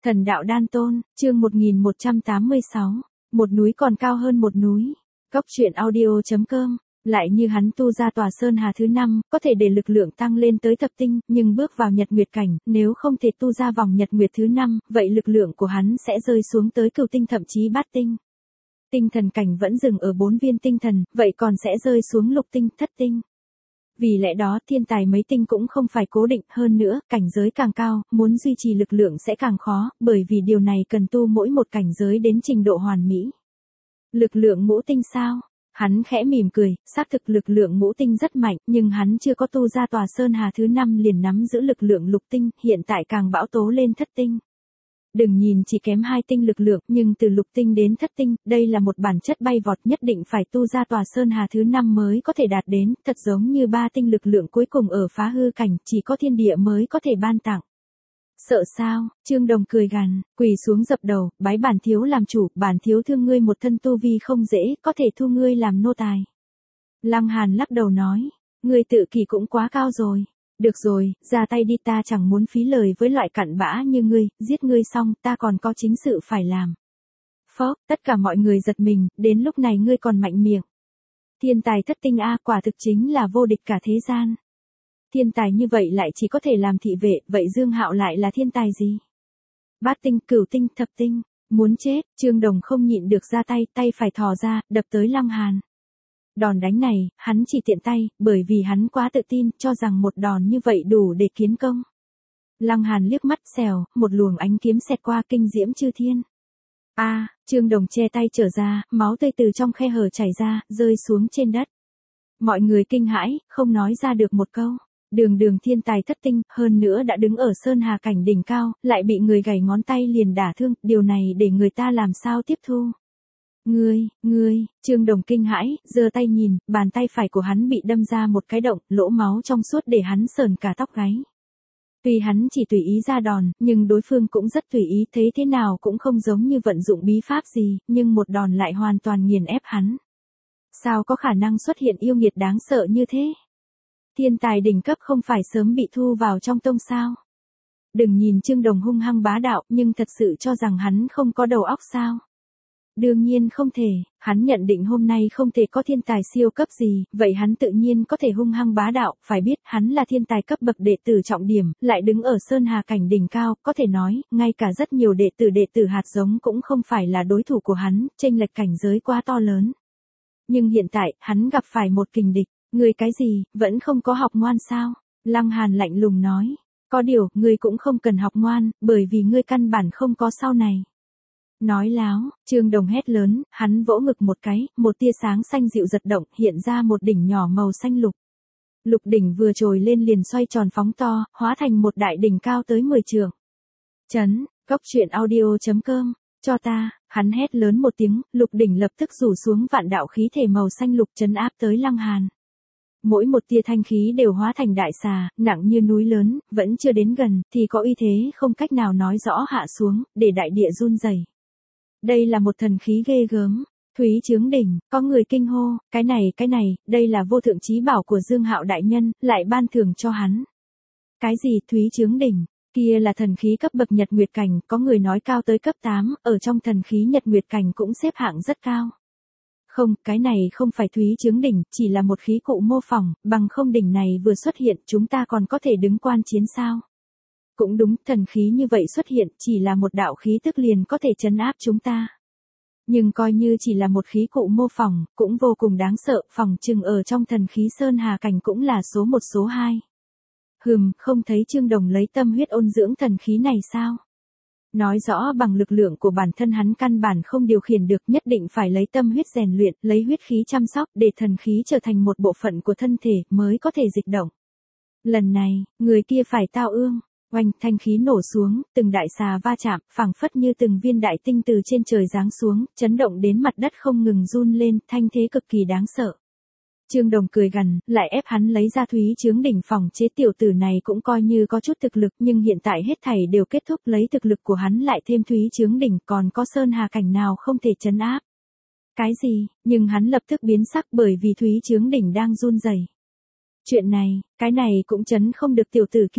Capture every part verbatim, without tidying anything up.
Thần đạo đan tôn, chương một nghìn một trăm tám mươi sáu. Một núi còn cao hơn một núi. Cốc truyện audio.com. Lại như hắn tu ra tòa sơn hà thứ năm, có thể để lực lượng tăng lên tới thập tinh, nhưng bước vào nhật nguyệt cảnh, nếu không thể tu ra vòng nhật nguyệt thứ năm, vậy lực lượng của hắn sẽ rơi xuống tới cửu tinh thậm chí bát tinh. Tinh thần cảnh vẫn dừng ở bốn viên tinh thần, vậy còn sẽ rơi xuống lục tinh, thất tinh. Vì lẽ đó thiên tài mấy tinh cũng không phải cố định, hơn nữa, cảnh giới càng cao, muốn duy trì lực lượng sẽ càng khó, bởi vì điều này cần tu mỗi một cảnh giới đến trình độ hoàn mỹ. Lực lượng ngũ tinh sao? Hắn khẽ mỉm cười, xác thực lực lượng ngũ tinh rất mạnh, nhưng hắn chưa có tu ra tòa sơn hà thứ năm liền nắm giữ lực lượng lục tinh, hiện tại càng bão tố lên thất tinh. Đừng nhìn chỉ kém hai tinh lực lượng, nhưng từ lục tinh đến thất tinh, đây là một bản chất bay vọt, nhất định phải tu ra tòa sơn hà thứ năm mới có thể đạt đến, thật giống như ba tinh lực lượng cuối cùng ở phá hư cảnh, chỉ có thiên địa mới có thể ban tặng. Sợ sao? Trương Đồng cười gằn, quỳ xuống dập đầu, bái bản thiếu làm chủ, bản thiếu thương ngươi một thân tu vi không dễ, có thể thu ngươi làm nô tài. Lăng Hàn lắc đầu nói, ngươi tự kỷ cũng quá cao rồi. Được rồi, ra tay đi, ta chẳng muốn phí lời với loại cặn bã như ngươi, giết ngươi xong, ta còn có chính sự phải làm. Phó, tất cả mọi người giật mình, đến lúc này ngươi còn mạnh miệng. Thiên tài thất tinh A, quả thực chính là vô địch cả thế gian. Thiên tài như vậy lại chỉ có thể làm thị vệ, vậy Dương Hạo lại là thiên tài gì? Bát tinh, cửu tinh, thập tinh, muốn chết, Trương Đồng không nhịn được ra tay, tay phải thò ra, đập tới Lăng Hàn. Đòn đánh này, hắn chỉ tiện tay, bởi vì hắn quá tự tin, cho rằng một đòn như vậy đủ để kiến công. Lăng Hàn liếc mắt xèo, một luồng ánh kiếm xẹt qua, kinh diễm chư thiên. A, à, Trương Đồng che tay trở ra, máu tươi từ trong khe hở chảy ra, rơi xuống trên đất. Mọi người kinh hãi, không nói ra được một câu. Đường đường thiên tài thất tinh, hơn nữa đã đứng ở sơn hà cảnh đỉnh cao, lại bị người gảy ngón tay liền đả thương, điều này để người ta làm sao tiếp thu. Ngươi, ngươi, Trương Đồng kinh hãi, giơ tay nhìn, bàn tay phải của hắn bị đâm ra một cái động, lỗ máu trong suốt để hắn sờn cả tóc gáy. Tuy hắn chỉ tùy ý ra đòn, nhưng đối phương cũng rất tùy ý, thế thế nào cũng không giống như vận dụng bí pháp gì, nhưng một đòn lại hoàn toàn nghiền ép hắn. Sao có khả năng xuất hiện yêu nghiệt đáng sợ như thế? Thiên tài đỉnh cấp không phải sớm bị thu vào trong tông sao? Đừng nhìn Trương Đồng hung hăng bá đạo, nhưng thật sự cho rằng hắn không có đầu óc sao? Đương nhiên không thể, hắn nhận định hôm nay không thể có thiên tài siêu cấp gì, vậy hắn tự nhiên có thể hung hăng bá đạo, phải biết hắn là thiên tài cấp bậc đệ tử trọng điểm, lại đứng ở sơn hà cảnh đỉnh cao, có thể nói, ngay cả rất nhiều đệ tử đệ tử hạt giống cũng không phải là đối thủ của hắn, chênh lệch cảnh giới quá to lớn. Nhưng hiện tại, hắn gặp phải một kình địch, người cái gì, vẫn không có học ngoan sao? Lăng Hàn lạnh lùng nói, có điều, ngươi cũng không cần học ngoan, bởi vì ngươi căn bản không có sau này. Nói láo, Trương Đồng hét lớn, hắn vỗ ngực một cái, một tia sáng xanh dịu giật động, hiện ra một đỉnh nhỏ màu xanh lục. Lục đỉnh vừa trồi lên liền xoay tròn phóng to, hóa thành một đại đỉnh cao tới mười trượng. Chấn, cốc truyện audio.com, cho ta, hắn hét lớn một tiếng, lục đỉnh lập tức rủ xuống vạn đạo khí thể màu xanh lục trấn áp tới Lăng Hàn. Mỗi một tia thanh khí đều hóa thành đại xà, nặng như núi lớn, vẫn chưa đến gần, thì có uy thế không cách nào nói rõ hạ xuống, để đại địa run rẩy. Đây là một thần khí ghê gớm. Thúy Chướng Đỉnh, có người kinh hô, cái này, cái này, đây là vô thượng chí bảo của Dương Hạo đại nhân, lại ban thưởng cho hắn. Cái gì Thúy Chướng Đỉnh? Kia là thần khí cấp bậc nhật nguyệt cảnh, có người nói cao tới cấp tám, ở trong thần khí nhật nguyệt cảnh cũng xếp hạng rất cao. Không, cái này không phải Thúy Chướng Đỉnh, chỉ là một khí cụ mô phỏng, bằng không đỉnh này vừa xuất hiện, chúng ta còn có thể đứng quan chiến sao? Cũng đúng, thần khí như vậy xuất hiện, chỉ là một đạo khí tức liền có thể trấn áp chúng ta. Nhưng coi như chỉ là một khí cụ mô phỏng, cũng vô cùng đáng sợ, phỏng chừng ở trong thần khí sơn hà cảnh cũng là số một số hai. Hừm, không thấy Trương Đồng lấy tâm huyết ôn dưỡng thần khí này sao? Nói rõ bằng lực lượng của bản thân hắn căn bản không điều khiển được, nhất định phải lấy tâm huyết rèn luyện, lấy huyết khí chăm sóc, để thần khí trở thành một bộ phận của thân thể, mới có thể dịch động. Lần này, người kia phải tao ương. Oanh, thanh khí nổ xuống, từng đại xà va chạm, phảng phất như từng viên đại tinh từ trên trời giáng xuống, chấn động đến mặt đất không ngừng run lên, thanh thế cực kỳ đáng sợ. Trương Đồng cười gằn, lại ép hắn lấy ra Thúy Chướng Đỉnh phòng chế, tiểu tử này cũng coi như có chút thực lực, nhưng hiện tại hết thảy đều kết thúc, lấy thực lực của hắn lại thêm Thúy Chướng Đỉnh, còn có sơn hà cảnh nào không thể trấn áp. Cái gì? Nhưng hắn lập tức biến sắc bởi vì Thúy Chướng Đỉnh đang run rẩy. Chuyện này, cái này cũng trấn không được tiểu tử kia.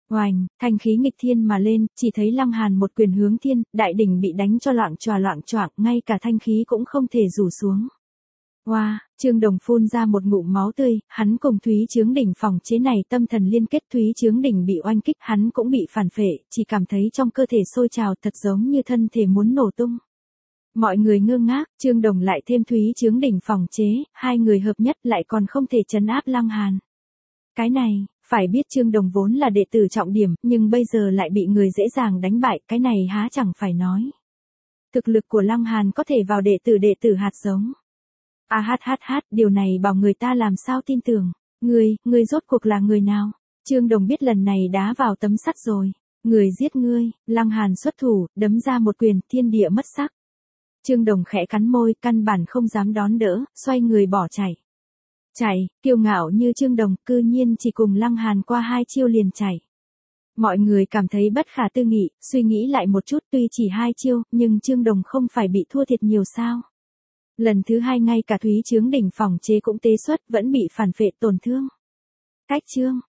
Oành, thanh khí nghịch thiên mà lên, chỉ thấy Lăng Hàn một quyền hướng thiên, đại đỉnh bị đánh cho loạng choạng loạng choạng, ngay cả thanh khí cũng không thể rủ xuống. Oa, wow, Trương Đồng phun ra một ngụm máu tươi, hắn cùng Thúy Chướng Đỉnh phòng chế này tâm thần liên kết, Thúy Chướng Đỉnh bị oanh kích, hắn cũng bị phản phệ, chỉ cảm thấy trong cơ thể sôi trào thật giống như thân thể muốn nổ tung. Mọi người ngơ ngác, Trương Đồng lại thêm Thúy Chướng Đỉnh phòng chế, hai người hợp nhất lại còn không thể trấn áp Lăng Hàn. Cái này, phải biết Trương Đồng vốn là đệ tử trọng điểm, nhưng bây giờ lại bị người dễ dàng đánh bại, cái này há chẳng phải nói. Thực lực của Lăng Hàn có thể vào đệ tử đệ tử hạt giống. A hát hát hát, điều này bảo người ta làm sao tin tưởng. Ngươi, ngươi rốt cuộc là người nào? Trương Đồng biết lần này đá vào tấm sắt rồi. Người giết ngươi, Lăng Hàn xuất thủ, đấm ra một quyền, thiên địa mất sắc. Trương Đồng khẽ cắn môi, căn bản không dám đón đỡ, xoay người bỏ chạy. Chạy, kiêu ngạo như Trương Đồng, cư nhiên chỉ cùng Lăng Hàn qua hai chiêu liền chạy. Mọi người cảm thấy bất khả tư nghị, suy nghĩ lại một chút, tuy chỉ hai chiêu, nhưng Trương Đồng không phải bị thua thiệt nhiều sao. Lần thứ hai ngay cả Thúy Chướng Đỉnh phòng chế cũng tế xuất, vẫn bị phản phệ tổn thương. Cách chương